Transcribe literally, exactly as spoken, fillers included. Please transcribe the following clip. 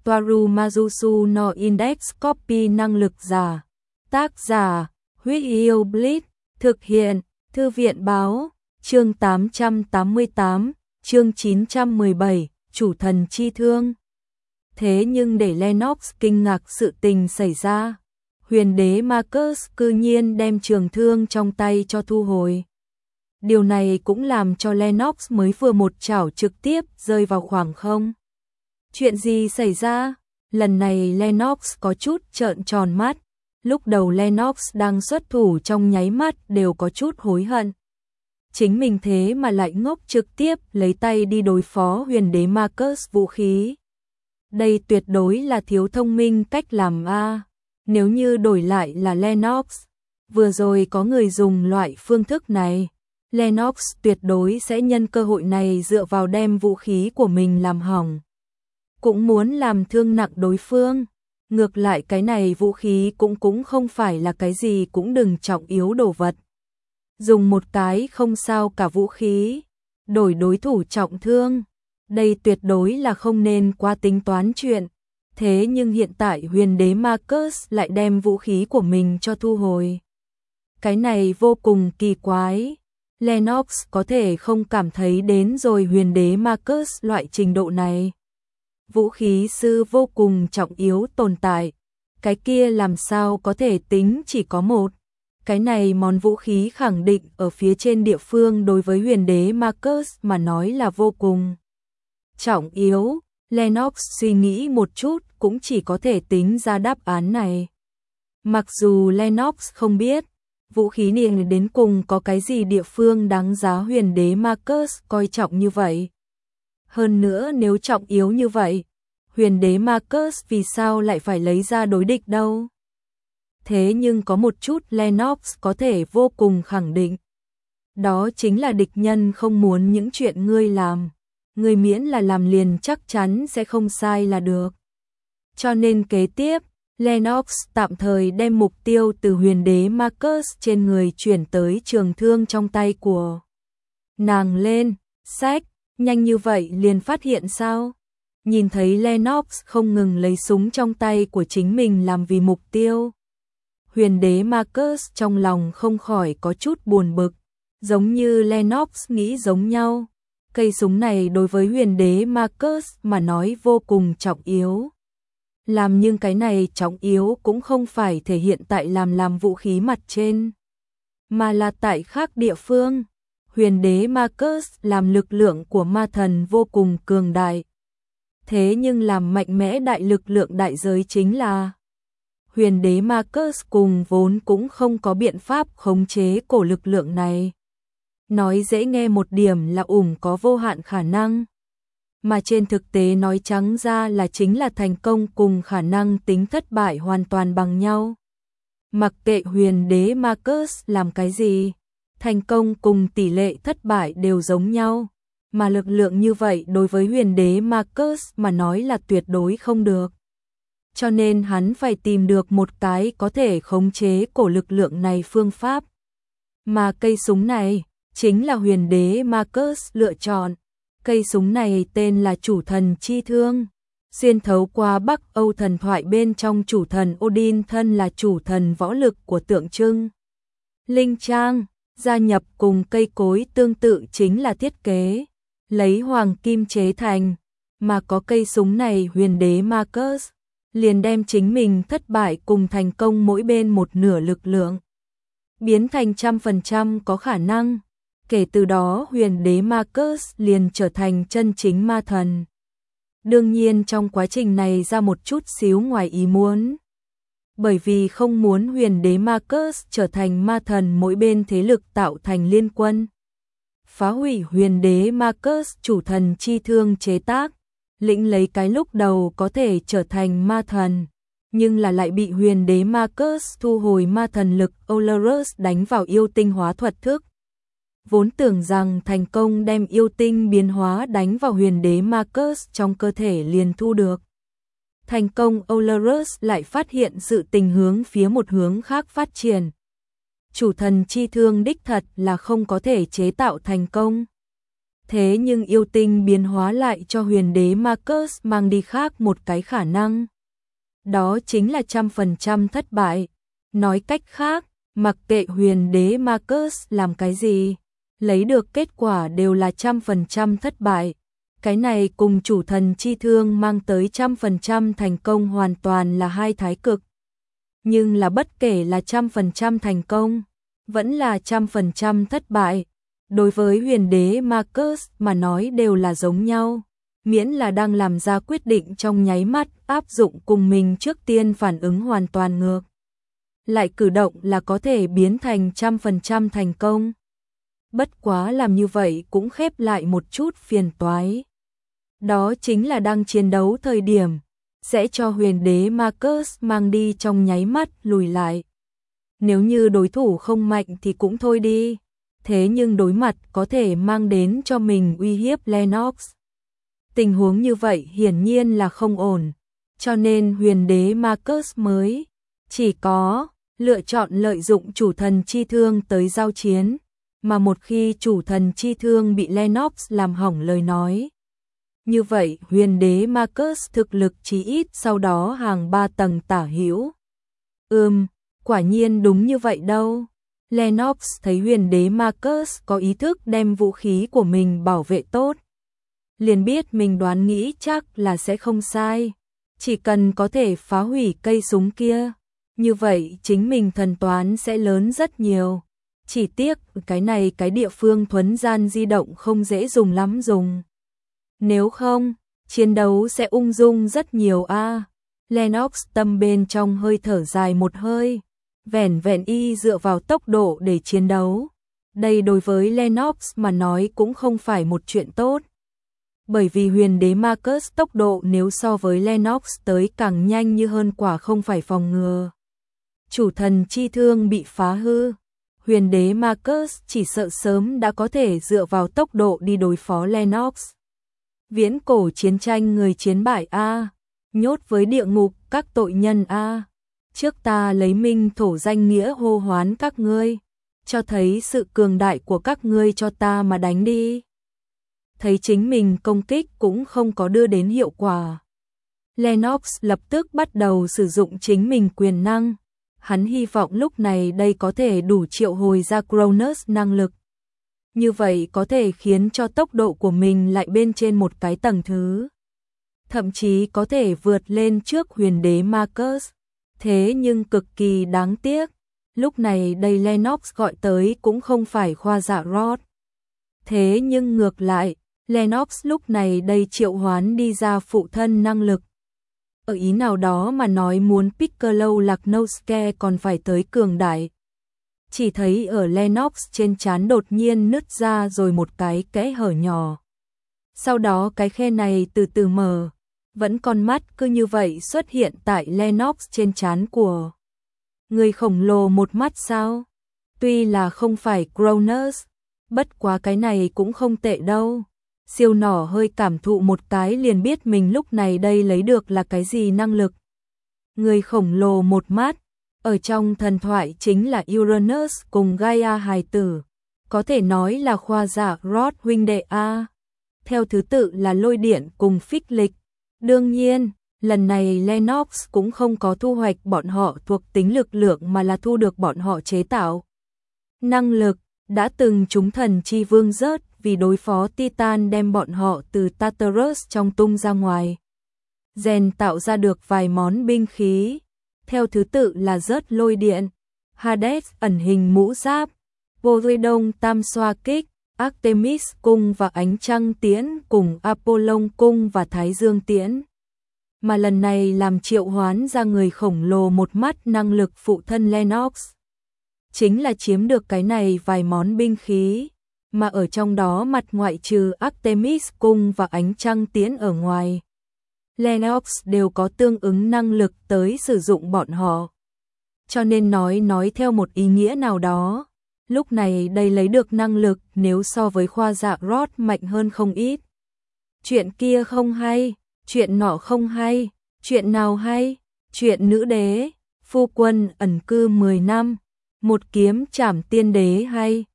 Toaru Majusu no Index Copy năng lực giả. Tác giả, Huyết Yêu Blitz, thực hiện, Thư viện báo, chương tám trăm tám mươi tám, chương chín trăm mười bảy, chủ thần chi thương. Thế nhưng để Lennox kinh ngạc sự tình xảy ra, huyền đế Marcus cư nhiên đem trường thương trong tay cho thu hồi. Điều này cũng làm cho Lennox mới vừa một chảo trực tiếp rơi vào khoảng không. Chuyện gì xảy ra? Lần này Lennox có chút trợn tròn mắt. Lúc đầu Lennox đang xuất thủ trong nháy mắt đều có chút hối hận. Chính mình thế mà lại ngốc trực tiếp lấy tay đi đối phó huyền đế Marcus vũ khí. Đây tuyệt đối là thiếu thông minh cách làm a. Nếu như đổi lại là Lennox, vừa rồi có người dùng loại phương thức này, Lennox tuyệt đối sẽ nhân cơ hội này dựa vào đem vũ khí của mình làm hỏng. Cũng muốn làm thương nặng đối phương. Ngược lại cái này vũ khí cũng cũng không phải là cái gì cũng đừng trọng yếu đồ vật. Dùng một cái không sao cả vũ khí, đổi đối thủ trọng thương. Đây tuyệt đối là không nên quá tính toán chuyện. Thế nhưng hiện tại huyền đế Marcus lại đem vũ khí của mình cho thu hồi. Cái này vô cùng kỳ quái. Lennox có thể không cảm thấy đến rồi huyền đế Marcus loại trình độ này. Vũ khí sư vô cùng trọng yếu tồn tại. Cái kia làm sao có thể tính chỉ có một. Cái này món vũ khí khẳng định ở phía trên địa phương đối với huyền đế Marcus mà nói là vô cùng trọng yếu. Lennox suy nghĩ một chút cũng chỉ có thể tính ra đáp án này. Mặc dù Lennox không biết vũ khí này đến cùng có cái gì địa phương đáng giá huyền đế Marcus coi trọng như vậy. Hơn nữa nếu trọng yếu như vậy, huyền đế Marcus vì sao lại phải lấy ra đối địch đâu? Thế nhưng có một chút Lennox có thể vô cùng khẳng định. Đó chính là địch nhân không muốn những chuyện ngươi làm. Ngươi miễn là làm liền chắc chắn sẽ không sai là được. Cho nên kế tiếp, Lennox tạm thời đem mục tiêu từ huyền đế Marcus trên người chuyển tới trường thương trong tay của nàng lên. Sách, nhanh như vậy liền phát hiện sao? Nhìn thấy Lennox không ngừng lấy súng trong tay của chính mình làm vì mục tiêu. Huyền đế Marcus trong lòng không khỏi có chút buồn bực, giống như Lennox nghĩ giống nhau. Cây súng này đối với huyền đế Marcus mà nói vô cùng trọng yếu. Làm nhưng cái này trọng yếu cũng không phải thể hiện tại làm làm vũ khí mặt trên, mà là tại khác địa phương. Huyền đế Marcus làm lực lượng của ma thần vô cùng cường đại. Thế nhưng làm mạnh mẽ đại lực lượng đại giới chính là huyền đế Marcus cùng vốn cũng không có biện pháp khống chế cổ lực lượng này. Nói dễ nghe một điểm là ủng có vô hạn khả năng. Mà trên thực tế nói trắng ra là chính là thành công cùng khả năng tính thất bại hoàn toàn bằng nhau. Mặc kệ huyền đế Marcus làm cái gì, thành công cùng tỷ lệ thất bại đều giống nhau. Mà lực lượng như vậy đối với huyền đế Marcus mà nói là tuyệt đối không được. Cho nên hắn phải tìm được một cái có thể khống chế cổ lực lượng này phương pháp. Mà cây súng này chính là huyền đế Marcus lựa chọn. Cây súng này tên là chủ thần chi thương. Xuyên thấu qua Bắc Âu thần thoại bên trong chủ thần Odin thân là chủ thần võ lực của tượng trưng linh trang, gia nhập cùng cây cối tương tự chính là thiết kế lấy hoàng kim chế thành, mà có cây súng này huyền đế Marcus liền đem chính mình thất bại cùng thành công mỗi bên một nửa lực lượng biến thành trăm phần trăm có khả năng. Kể từ đó huyền đế Marcus liền trở thành chân chính ma thần. Đương nhiên trong quá trình này ra một chút xíu ngoài ý muốn. Bởi vì không muốn huyền đế Marcus trở thành ma thần mỗi bên thế lực tạo thành liên quân. Phá hủy huyền đế Marcus chủ thần chi thương chế tác, lĩnh lấy cái lúc đầu có thể trở thành ma thần. Nhưng là lại bị huyền đế Marcus thu hồi ma thần lực Olerus đánh vào yêu tinh hóa thuật thức. Vốn tưởng rằng thành công đem yêu tinh biến hóa đánh vào huyền đế Marcus trong cơ thể liền thu được. Thành công Olerus lại phát hiện sự tình hướng phía một hướng khác phát triển. Chủ thần chi thương đích thật là không có thể chế tạo thành công. Thế nhưng yêu tinh biến hóa lại cho huyền đế Marcus mang đi khác một cái khả năng. Đó chính là trăm phần trăm thất bại. Nói cách khác, mặc kệ huyền đế Marcus làm cái gì, lấy được kết quả đều là trăm phần trăm thất bại. Cái này cùng chủ thần chi thương mang tới trăm phần trăm thành công hoàn toàn là hai thái cực. Nhưng là bất kể là trăm phần trăm thành công, vẫn là trăm phần trăm thất bại. Đối với huyền đế Marcus mà nói đều là giống nhau, miễn là đang làm ra quyết định trong nháy mắt áp dụng cùng mình trước tiên phản ứng hoàn toàn ngược. Lại cử động là có thể biến thành trăm phần trăm thành công. Bất quá làm như vậy cũng khép lại một chút phiền toái. Đó chính là đang chiến đấu thời điểm, sẽ cho huyền đế Marcus mang đi trong nháy mắt lùi lại. Nếu như đối thủ không mạnh thì cũng thôi đi, thế nhưng đối mặt có thể mang đến cho mình uy hiếp Lennox. Tình huống như vậy hiển nhiên là không ổn, cho nên huyền đế Marcus mới chỉ có lựa chọn lợi dụng chủ thần chi thương tới giao chiến, mà một khi chủ thần chi thương bị Lennox làm hỏng lời nói. Như vậy huyền đế Marcus thực lực chí ít sau đó hàng ba tầng tả hữu. Ừm, quả nhiên đúng như vậy đâu. Lennox thấy huyền đế Marcus có ý thức đem vũ khí của mình bảo vệ tốt. Liền biết mình đoán nghĩ chắc là sẽ không sai. Chỉ cần có thể phá hủy cây súng kia, như vậy chính mình thần toán sẽ lớn rất nhiều. Chỉ tiếc cái này cái địa phương thuấn gian di động không dễ dùng lắm dùng. Nếu không, chiến đấu sẽ ung dung rất nhiều a. À. Lennox tâm bên trong hơi thở dài một hơi, vẻn vẹn y dựa vào tốc độ để chiến đấu. Đây đối với Lennox mà nói cũng không phải một chuyện tốt. Bởi vì huyền đế Marcus tốc độ nếu so với Lennox tới càng nhanh như hơn quả không phải phòng ngừa. Chủ thần chi thương bị phá hư, huyền đế Marcus chỉ sợ sớm đã có thể dựa vào tốc độ đi đối phó Lennox. Viễn cổ chiến tranh người chiến bại a, nhốt với địa ngục các tội nhân a. Trước ta lấy minh thổ danh nghĩa hô hoán các ngươi, cho thấy sự cường đại của các ngươi cho ta mà đánh đi. Thấy chính mình công kích cũng không có đưa đến hiệu quả, Lennox lập tức bắt đầu sử dụng chính mình quyền năng. Hắn hy vọng lúc này đây có thể đủ triệu hồi ra Cronus năng lực. Như vậy có thể khiến cho tốc độ của mình lại bên trên một cái tầng thứ. Thậm chí có thể vượt lên trước huyền đế Marcus. Thế nhưng cực kỳ đáng tiếc. Lúc này đây Lennox gọi tới cũng không phải khoa dạ Rod. Thế nhưng ngược lại, Lennox lúc này đây triệu hoán đi ra phụ thân năng lực. Ở ý nào đó mà nói muốn Piccolo Lạc-Noske còn phải tới cường đại. Chỉ thấy ở Lennox trên trán đột nhiên nứt ra rồi một cái kẽ hở nhỏ. Sau đó cái khe này từ từ mở, vẫn con mắt cứ như vậy xuất hiện tại Lennox trên trán của người khổng lồ một mắt sao? Tuy là không phải Cronus, bất quá cái này cũng không tệ đâu. Siêu nỏ hơi cảm thụ một cái liền biết mình lúc này đây lấy được là cái gì năng lực. Người khổng lồ một mắt, ở trong thần thoại chính là Uranus cùng Gaia hài tử, có thể nói là khoa dạ Rod huynh đệ A. Theo thứ tự là lôi điện cùng phích lịch. Đương nhiên, lần này Lennox cũng không có thu hoạch bọn họ thuộc tính lực lượng mà là thu được bọn họ chế tạo. Năng lực, đã từng chúng thần chi vương rớt vì đối phó Titan đem bọn họ từ Tartarus trong tung ra ngoài. Rèn tạo ra được vài món binh khí. Theo thứ tự là rớt lôi điện, Hades ẩn hình mũ giáp, Poseidon tam xoa kích, Artemis cung và ánh trăng tiễn cùng Apollon cung và Thái Dương tiễn. Mà lần này làm triệu hoán ra người khổng lồ một mắt năng lực phụ thân Lennox. Chính là chiếm được cái này vài món binh khí, mà ở trong đó mặt ngoại trừ Artemis cung và ánh trăng tiễn ở ngoài. Lennox đều có tương ứng năng lực tới sử dụng bọn họ. Cho nên nói nói theo một ý nghĩa nào đó, lúc này đây lấy được năng lực nếu so với khoa dạ Rod mạnh hơn không ít. Chuyện kia không hay, chuyện nọ không hay, chuyện nào hay, chuyện nữ đế, phu quân ẩn cư mười năm, một kiếm trảm tiên đế hay.